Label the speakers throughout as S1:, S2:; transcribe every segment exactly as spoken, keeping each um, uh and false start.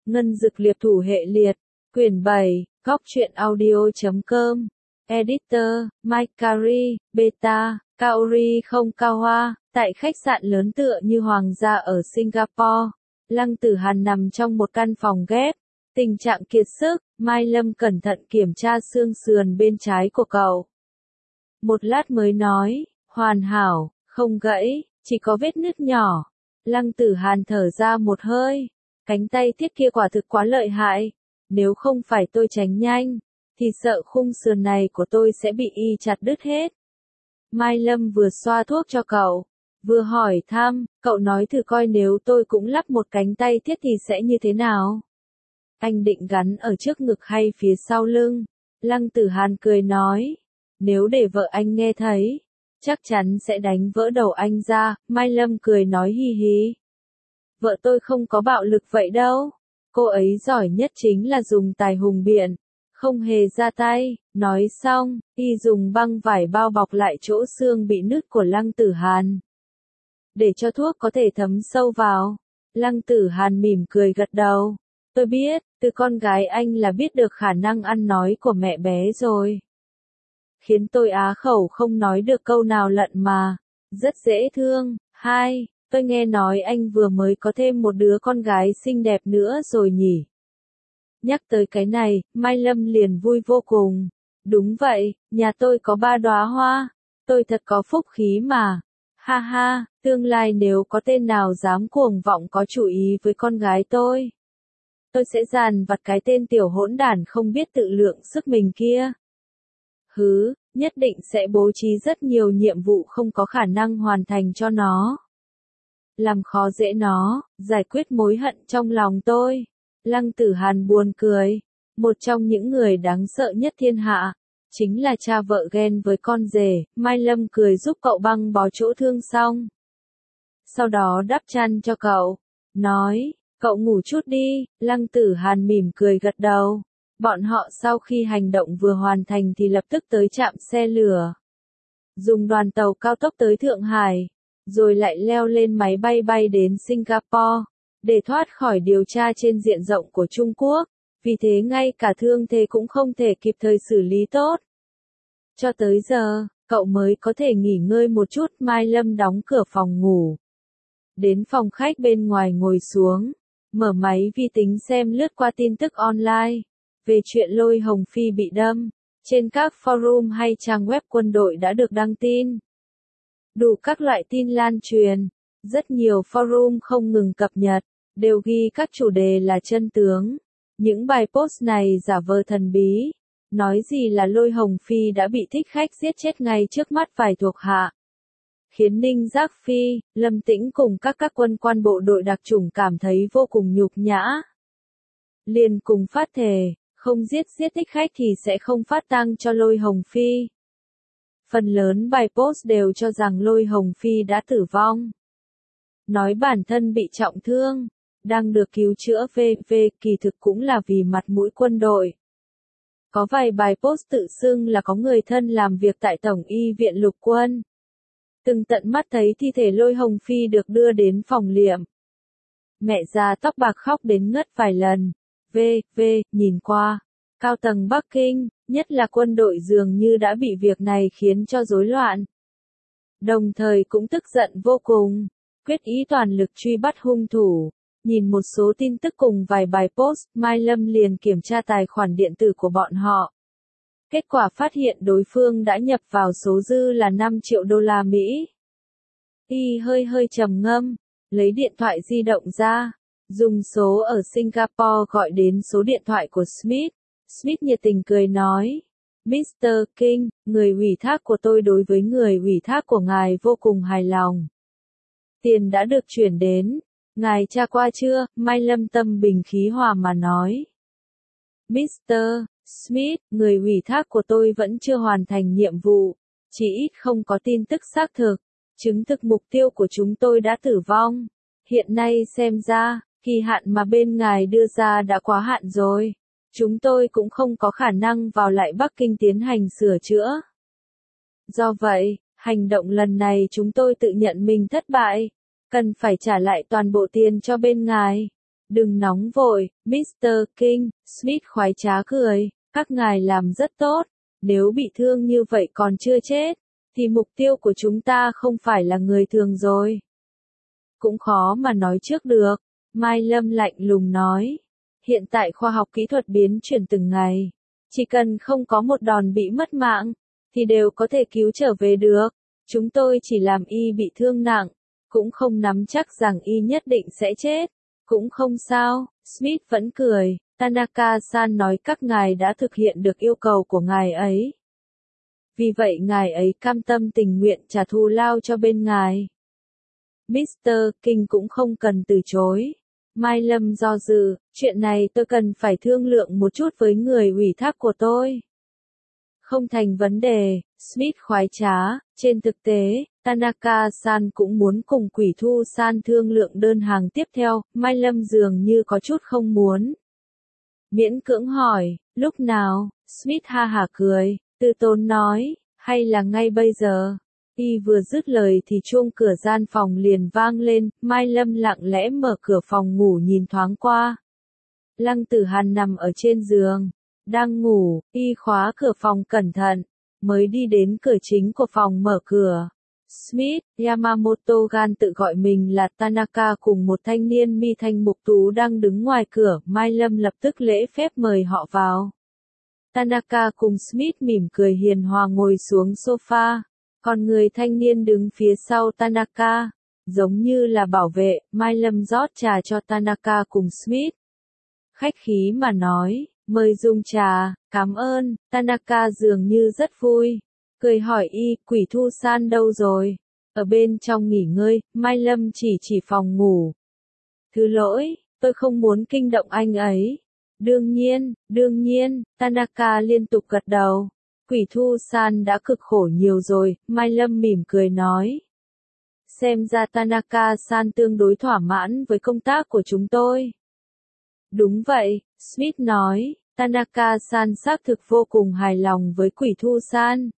S1: Ngân Dực Liệp Thủ Hệ Liệt, quyển bảy, góc truyện audio chấm com, editor, Mike Carey, beta, Kaori không cao hoa, tại khách sạn lớn tựa như hoàng gia ở Singapore. Lăng Tử Hàn nằm trong một căn phòng ghép, tình trạng kiệt sức, Mai Lâm cẩn thận kiểm tra xương sườn bên trái của cậu. Một lát mới nói, hoàn hảo, không gãy, chỉ có vết nứt nhỏ. Lăng Tử Hàn thở ra một hơi, cánh tay thiết kia quả thực quá lợi hại, nếu không phải tôi tránh nhanh, thì sợ khung sườn này của tôi sẽ bị y chặt đứt hết. Mai Lâm vừa xoa thuốc cho cậu, vừa hỏi thăm, cậu nói thử coi nếu tôi cũng lắp một cánh tay thiết thì sẽ như thế nào? Anh định gắn ở trước ngực hay phía sau lưng? Lăng Tử Hàn cười nói, nếu để vợ anh nghe thấy, chắc chắn sẽ đánh vỡ đầu anh ra. Mai Lâm cười nói hi hi. Vợ tôi không có bạo lực vậy đâu, cô ấy giỏi nhất chính là dùng tài hùng biện, không hề ra tay. Nói xong, y dùng băng vải bao bọc lại chỗ xương bị nứt của Lăng Tử Hàn, để cho thuốc có thể thấm sâu vào. Lăng Tử Hàn mỉm cười gật đầu. Tôi biết, từ con gái anh là biết được khả năng ăn nói của mẹ bé rồi. Khiến tôi á khẩu không nói được câu nào lận mà. Rất dễ thương. Hai, tôi nghe nói anh vừa mới có thêm một đứa con gái xinh đẹp nữa rồi nhỉ? Nhắc tới cái này, Mai Lâm liền vui vô cùng. Đúng vậy, nhà tôi có ba đóa hoa. Tôi thật có phúc khí mà. Ha ha, tương lai nếu có tên nào dám cuồng vọng có chủ ý với con gái tôi, tôi sẽ dàn vặt cái tên tiểu hỗn đản không biết tự lượng sức mình kia. Hứ, nhất định sẽ bố trí rất nhiều nhiệm vụ không có khả năng hoàn thành cho nó. Làm khó dễ nó, giải quyết mối hận trong lòng tôi. Lăng Tử Hàn buồn cười. Một trong những người đáng sợ nhất thiên hạ, chính là cha vợ ghen với con rể. Mai Lâm cười giúp cậu băng bó chỗ thương xong, sau đó đắp chăn cho cậu, nói, cậu ngủ chút đi. Lăng Tử Hàn mỉm cười gật đầu. Bọn họ sau khi hành động vừa hoàn thành thì lập tức tới trạm xe lửa, dùng đoàn tàu cao tốc tới Thượng Hải, rồi lại leo lên máy bay bay đến Singapore, để thoát khỏi điều tra trên diện rộng của Trung Quốc. Vì thế ngay cả thương thế cũng không thể kịp thời xử lý tốt. Cho tới giờ, cậu mới có thể nghỉ ngơi một chút. Mai Lâm đóng cửa phòng ngủ, đến phòng khách bên ngoài ngồi xuống, mở máy vi tính xem lướt qua tin tức online về chuyện Lôi Hồng Phi bị đâm. Trên các forum hay trang web quân đội đã được đăng tin. Đủ các loại tin lan truyền. Rất nhiều forum không ngừng cập nhật, đều ghi các chủ đề là chân tướng. Những bài post này giả vờ thần bí, nói gì là Lôi Hồng Phi đã bị thích khách giết chết ngay trước mắt vài thuộc hạ, khiến Ninh Giác Phi, Lâm Tĩnh cùng các các quân quan bộ đội đặc chủng cảm thấy vô cùng nhục nhã. Liền cùng phát thề, không giết giết thích khách thì sẽ không phát tang cho Lôi Hồng Phi. Phần lớn bài post đều cho rằng Lôi Hồng Phi đã tử vong, nói bản thân bị trọng thương, đang được cứu chữa. vê vê Kỳ thực cũng là vì mặt mũi quân đội. Có vài bài post tự xưng là có người thân làm việc tại Tổng y viện lục quân, từng tận mắt thấy thi thể Lôi Hồng Phi được đưa đến phòng liệm. Mẹ già tóc bạc khóc đến ngất vài lần. vê vê Nhìn qua, cao tầng Bắc Kinh, nhất là quân đội dường như đã bị việc này khiến cho rối loạn. Đồng thời cũng tức giận vô cùng, quyết ý toàn lực truy bắt hung thủ. Nhìn một số tin tức cùng vài bài post, Mai Lâm liền kiểm tra tài khoản điện tử của bọn họ. Kết quả phát hiện đối phương đã nhập vào số dư là năm triệu đô la Mỹ. Y hơi hơi trầm ngâm, lấy điện thoại di động ra, dùng số ở Singapore gọi đến số điện thoại của Smith. Smith nhiệt tình cười nói, mít tơ King, người ủy thác của tôi đối với người ủy thác của ngài vô cùng hài lòng. Tiền đã được chuyển đến, ngài tra qua chưa? Mai Lâm tâm bình khí hòa mà nói. mít tơ Smith, người ủy thác của tôi vẫn chưa hoàn thành nhiệm vụ, chỉ ít không có tin tức xác thực, chứng thực mục tiêu của chúng tôi đã tử vong. Hiện nay xem ra, kỳ hạn mà bên ngài đưa ra đã quá hạn rồi. Chúng tôi cũng không có khả năng vào lại Bắc Kinh tiến hành sửa chữa. Do vậy, hành động lần này chúng tôi tự nhận mình thất bại, cần phải trả lại toàn bộ tiền cho bên ngài. Đừng nóng vội, mít tơ King, Smith khoái trá cười, các ngài làm rất tốt, nếu bị thương như vậy còn chưa chết, thì mục tiêu của chúng ta không phải là người thường rồi. Cũng khó mà nói trước được, Mai Lâm lạnh lùng nói. Hiện tại khoa học kỹ thuật biến chuyển từng ngày. Chỉ cần không có một đòn bị mất mạng, thì đều có thể cứu trở về được. Chúng tôi chỉ làm y bị thương nặng, cũng không nắm chắc rằng y nhất định sẽ chết. Cũng không sao, Smith vẫn cười, Tanaka-san nói các ngài đã thực hiện được yêu cầu của ngài ấy. Vì vậy ngài ấy cam tâm tình nguyện trả thù lao cho bên ngài. mít tơ King cũng không cần từ chối. Mai Lâm do dự, chuyện này tôi cần phải thương lượng một chút với người ủy thác của tôi. Không thành vấn đề, Smith khoái trá, trên thực tế, Tanaka-san cũng muốn cùng Quỷ Thu-san thương lượng đơn hàng tiếp theo, Mai Lâm dường như có chút không muốn. Miễn cưỡng hỏi, lúc nào, Smith ha hả cười, từ tốn nói, hay là ngay bây giờ. Y vừa dứt lời thì chuông cửa gian phòng liền vang lên, Mai Lâm lặng lẽ mở cửa phòng ngủ nhìn thoáng qua. Lăng Tử Hàn nằm ở trên giường, đang ngủ, y khóa cửa phòng cẩn thận, mới đi đến cửa chính của phòng mở cửa. Smith, Yamamoto gan tự gọi mình là Tanaka cùng một thanh niên mi thanh mục tú đang đứng ngoài cửa, Mai Lâm lập tức lễ phép mời họ vào. Tanaka cùng Smith mỉm cười hiền hòa ngồi xuống sofa. Còn người thanh niên đứng phía sau Tanaka, giống như là bảo vệ, Mai Lâm rót trà cho Tanaka cùng Smith. Khách khí mà nói, mời dùng trà, cảm ơn, Tanaka dường như rất vui. Cười hỏi y, Quỷ Thu-san đâu rồi? Ở bên trong nghỉ ngơi, Mai Lâm chỉ chỉ phòng ngủ. Thứ lỗi, tôi không muốn kinh động anh ấy. Đương nhiên, đương nhiên, Tanaka liên tục gật đầu. Quỷ Thu-san đã cực khổ nhiều rồi, Mai Lâm mỉm cười nói. Xem ra Tanaka-san tương đối thỏa mãn với công tác của chúng tôi. Đúng vậy, Smith nói, Tanaka-san xác thực vô cùng hài lòng với Quỷ Thu-san.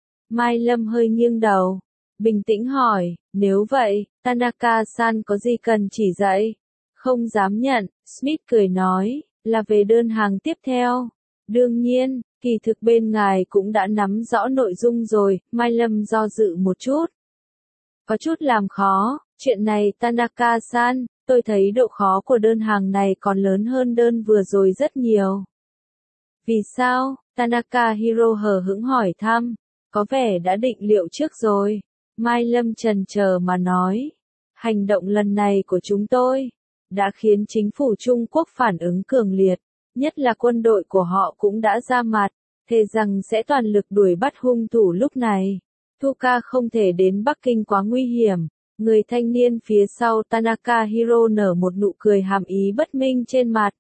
S1: Mai Lâm hơi nghiêng đầu, bình tĩnh hỏi, nếu vậy, Tanaka-san có gì cần chỉ dạy? Không dám nhận, Smith cười nói, là về đơn hàng tiếp theo. Đương nhiên, kỳ thực bên ngài cũng đã nắm rõ nội dung rồi, Mai Lâm do dự một chút. Có chút làm khó, chuyện này Tanaka-san, tôi thấy độ khó của đơn hàng này còn lớn hơn đơn vừa rồi rất nhiều. Vì sao? Tanaka Hiro hờ hững hỏi thăm, có vẻ đã định liệu trước rồi. Mai Lâm chần chờ mà nói, hành động lần này của chúng tôi đã khiến chính phủ Trung Quốc phản ứng cường liệt. Nhất là quân đội của họ cũng đã ra mặt, thề rằng sẽ toàn lực đuổi bắt hung thủ lúc này. Thuka không thể đến Bắc Kinh quá nguy hiểm. Người thanh niên phía sau Tanaka Hiro nở một nụ cười hàm ý bất minh trên mặt.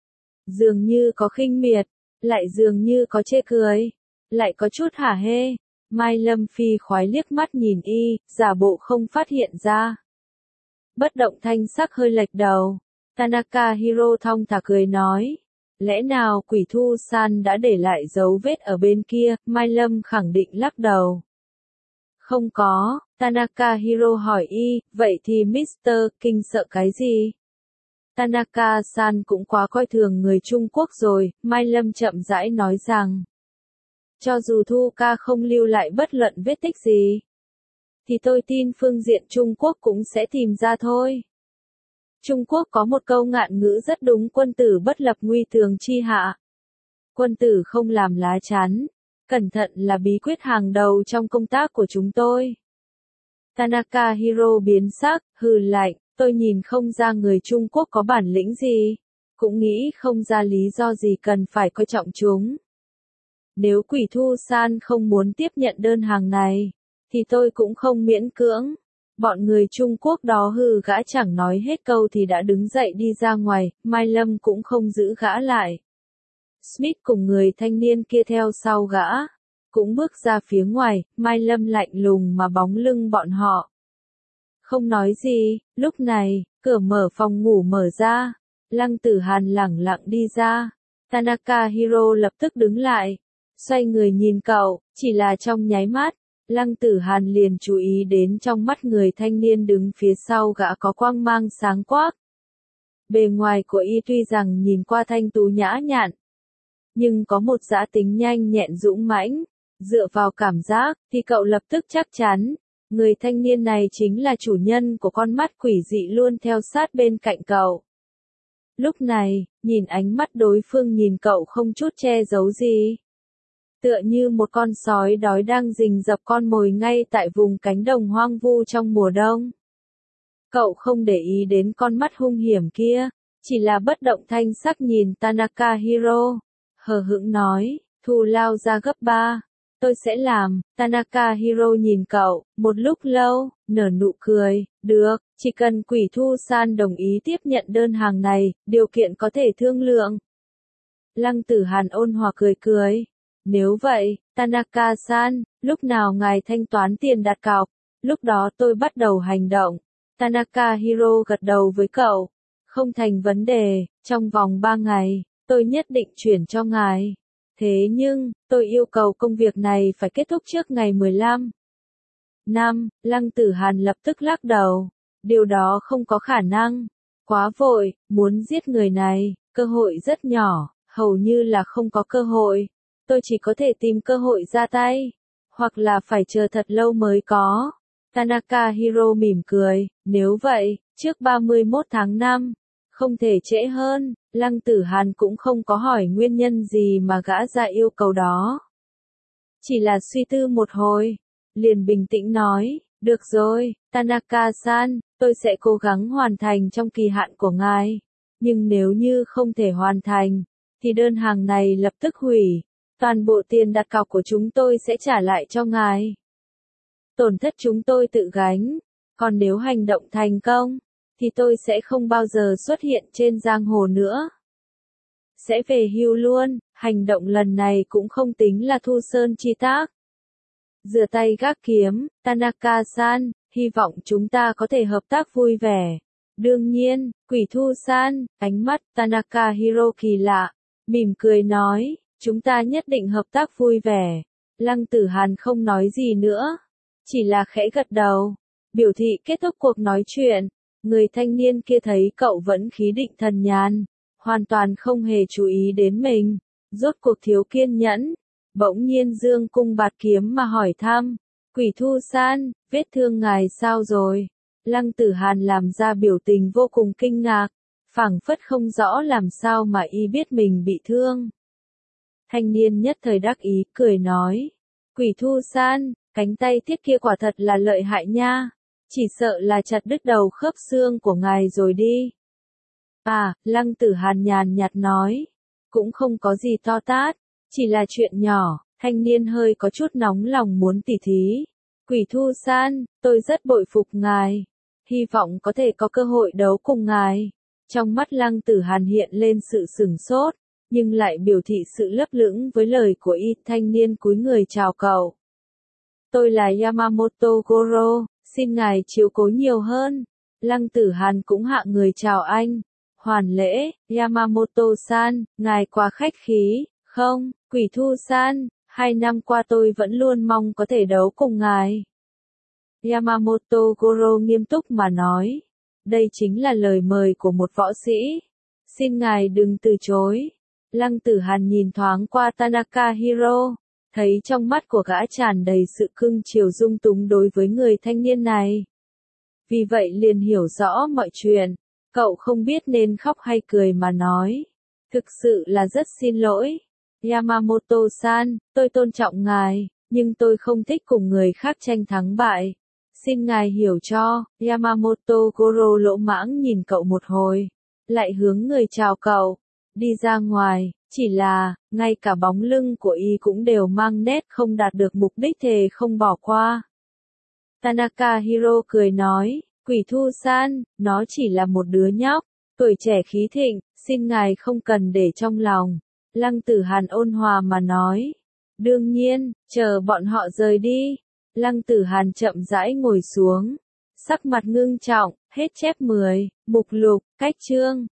S1: Dường như có khinh miệt, lại dường như có chê cười, lại có chút hả hê. Mai Lâm phi khoái liếc mắt nhìn y, giả bộ không phát hiện ra. Bất động thanh sắc hơi lệch đầu. Tanaka Hiro thong thả cười nói. Lẽ nào Quỷ Thu-san đã để lại dấu vết ở bên kia, Mai Lâm khẳng định lắc đầu. Không có, Tanaka Hiro hỏi y, vậy thì mít tơ King sợ cái gì? Tanaka-san cũng quá coi thường người Trung Quốc rồi, Mai Lâm chậm rãi nói rằng. Cho dù Thuka không lưu lại bất luận vết tích gì, thì tôi tin phương diện Trung Quốc cũng sẽ tìm ra thôi. Trung Quốc có một câu ngạn ngữ rất đúng, quân tử bất lập nguy tường chi hạ. Quân tử không làm lá chắn. Cẩn thận là bí quyết hàng đầu trong công tác của chúng tôi. Tanaka Hiro biến sắc, hừ lạnh, tôi nhìn không ra người Trung Quốc có bản lĩnh gì. Cũng nghĩ không ra lý do gì cần phải coi trọng chúng. Nếu Quỷ Thu-san không muốn tiếp nhận đơn hàng này, thì tôi cũng không miễn cưỡng. Bọn người Trung Quốc đó hừ gã chẳng nói hết câu thì đã đứng dậy đi ra ngoài, Mai Lâm cũng không giữ gã lại. Smith cùng người thanh niên kia theo sau gã, cũng bước ra phía ngoài, Mai Lâm lạnh lùng mà bóng lưng bọn họ. Không nói gì, lúc này, cửa mở phòng ngủ mở ra, Lăng Tử Hàn lẳng lặng đi ra. Tanaka Hiro lập tức đứng lại, xoay người nhìn cậu, chỉ là trong nháy mắt. Lăng Tử Hàn liền chú ý đến trong mắt người thanh niên đứng phía sau gã có quang mang sáng quắc. Bề ngoài của y tuy rằng nhìn qua thanh tú nhã nhặn, nhưng có một dã tính nhanh nhẹn dũng mãnh. Dựa vào cảm giác, thì cậu lập tức chắc chắn, người thanh niên này chính là chủ nhân của con mắt quỷ dị luôn theo sát bên cạnh cậu. Lúc này, nhìn ánh mắt đối phương nhìn cậu không chút che giấu gì. Tựa như một con sói đói đang rình rập con mồi ngay tại vùng cánh đồng hoang vu trong mùa đông. Cậu không để ý đến con mắt hung hiểm kia, chỉ là bất động thanh sắc nhìn Tanaka Hiro, hờ hững nói, thù lao ra gấp ba, tôi sẽ làm. Tanaka Hiro nhìn cậu, một lúc lâu, nở nụ cười, được, chỉ cần Quỷ Thu San đồng ý tiếp nhận đơn hàng này, điều kiện có thể thương lượng. Lăng Tử Hàn ôn hòa cười cười, nếu vậy, Tanaka-san, lúc nào ngài thanh toán tiền đặt cọc, lúc đó tôi bắt đầu hành động. Tanaka Hiro gật đầu với cậu, không thành vấn đề, trong vòng ba ngày, tôi nhất định chuyển cho ngài. Thế nhưng, tôi yêu cầu công việc này phải kết thúc trước ngày mười lăm. Năm, Lăng Tử Hàn lập tức lắc đầu. Điều đó không có khả năng. Quá vội, muốn giết người này, cơ hội rất nhỏ, hầu như là không có cơ hội. Tôi chỉ có thể tìm cơ hội ra tay, hoặc là phải chờ thật lâu mới có. Tanaka Hiro mỉm cười, nếu vậy, trước ba mươi mốt tháng năm, không thể trễ hơn. Lăng Tử Hàn cũng không có hỏi nguyên nhân gì mà gã ra yêu cầu đó. Chỉ là suy tư một hồi, liền bình tĩnh nói, được rồi, Tanaka-san, tôi sẽ cố gắng hoàn thành trong kỳ hạn của ngài. Nhưng nếu như không thể hoàn thành, thì đơn hàng này lập tức hủy. Toàn bộ tiền đặt cọc của chúng tôi sẽ trả lại cho ngài. Tổn thất chúng tôi tự gánh. Còn nếu hành động thành công, thì tôi sẽ không bao giờ xuất hiện trên giang hồ nữa. Sẽ về hưu luôn, hành động lần này cũng không tính là thu sơn chi tác. Rửa tay gác kiếm, Tanaka-san, hy vọng chúng ta có thể hợp tác vui vẻ. Đương nhiên, Quỷ Thu-san, ánh mắt Tanaka Hiro kỳ lạ, mỉm cười nói, chúng ta nhất định hợp tác vui vẻ. Lăng Tử Hàn không nói gì nữa, chỉ là khẽ gật đầu, biểu thị kết thúc cuộc nói chuyện. Người thanh niên kia thấy cậu vẫn khí định thần nhàn, hoàn toàn không hề chú ý đến mình, rốt cuộc thiếu kiên nhẫn, bỗng nhiên dương cung bạt kiếm mà hỏi thăm, Quỷ Thu-san, vết thương ngài sao rồi? Lăng Tử Hàn làm ra biểu tình vô cùng kinh ngạc, phảng phất không rõ làm sao mà y biết mình bị thương. Thanh niên nhất thời đắc ý, cười nói, Quỷ Thu-san, cánh tay thiết kia quả thật là lợi hại nha. Chỉ sợ là chặt đứt đầu khớp xương của ngài rồi đi. À, Lăng Tử Hàn nhàn nhạt nói, cũng không có gì to tát, chỉ là chuyện nhỏ. Thanh niên hơi có chút nóng lòng muốn tỉ thí. Quỷ Thu-san, tôi rất bội phục ngài, hy vọng có thể có cơ hội đấu cùng ngài. Trong mắt Lăng Tử Hàn hiện lên sự sửng sốt, nhưng lại biểu thị sự lấp lửng với lời của y. Thanh niên cúi người chào cậu. Tôi là Yamamoto Goro, xin ngài chiếu cố nhiều hơn. Lăng Tử Hàn cũng hạ người chào anh. Hoàn lễ, Yamamoto-san, ngài quá khách khí, không, Quỷ Thu-san, hai năm qua tôi vẫn luôn mong có thể đấu cùng ngài. Yamamoto Goro nghiêm túc mà nói, đây chính là lời mời của một võ sĩ. Xin ngài đừng từ chối. Lăng Tử Hàn nhìn thoáng qua Tanaka Hiro, thấy trong mắt của gã tràn đầy sự cưng chiều dung túng đối với người thanh niên này. Vì vậy liền hiểu rõ mọi chuyện, cậu không biết nên khóc hay cười mà nói. Thực sự là rất xin lỗi. Yamamoto-san, tôi tôn trọng ngài, nhưng tôi không thích cùng người khác tranh thắng bại. Xin ngài hiểu cho. Yamamoto Goro lỗ mãng nhìn cậu một hồi, lại hướng người chào cậu, đi ra ngoài. Chỉ là, ngay cả bóng lưng của y cũng đều mang nét không đạt được mục đích thề không bỏ qua. Tanaka Hiro cười nói, Quỷ Thu-san, nó chỉ là một đứa nhóc, tuổi trẻ khí thịnh, xin ngài không cần để trong lòng. Lăng Tử Hàn ôn hòa mà nói, đương nhiên, chờ bọn họ rời đi. Lăng Tử Hàn chậm rãi ngồi xuống, sắc mặt ngưng trọng, hết chép mười, mục lục, cách chương.